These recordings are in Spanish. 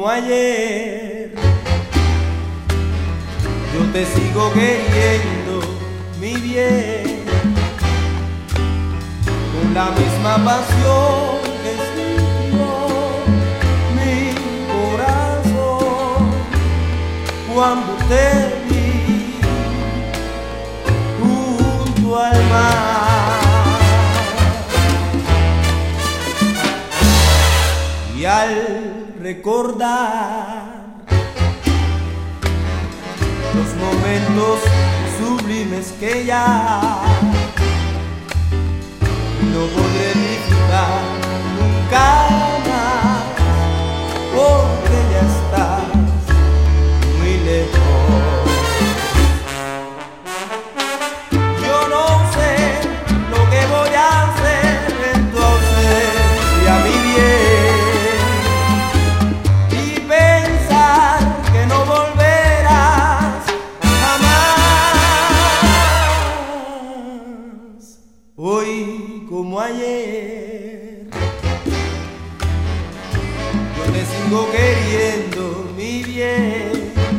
como ayer. Yo te sigo queriendo, mi bien, con la misma pasión que sintió mi corazón cuando te vi junto al mar. Y al recordar los momentos sublimes que ya no podré disfrutar nunca más, porque ya estás muy lejos. Yo no sé lo que voy a hacer en tu ausencia, mi bien, y pensar que no volverás jamás. Hoy como ayer, yo te sigo queriendo, mi bien,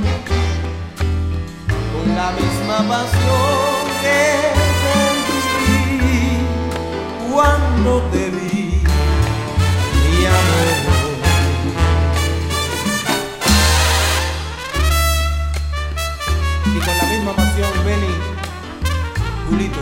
con la misma pasión que sentí cuando te vi, mi amor. Y con la misma pasión, Benny, Julito.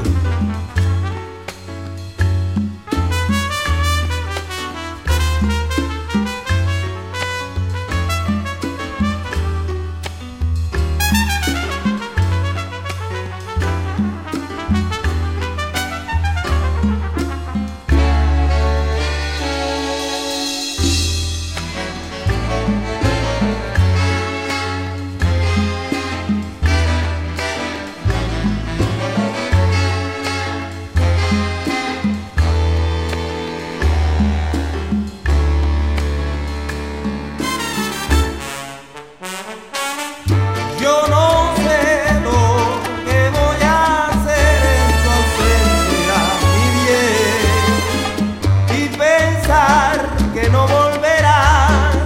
Yo no sé lo que voy a hacer en tu ausencia, mi bien, y pensar que no volverás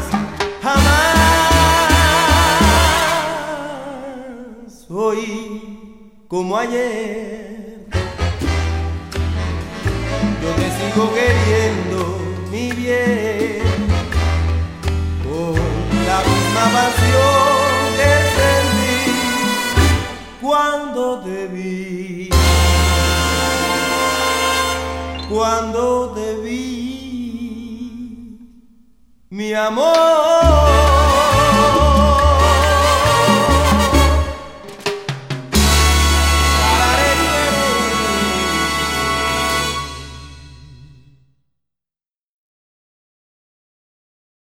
jamás. Hoy como ayer, yo te sigo queriendo, mi bien, con la misma pasión que sentí cuando te vi, cuando te vi, mi amor.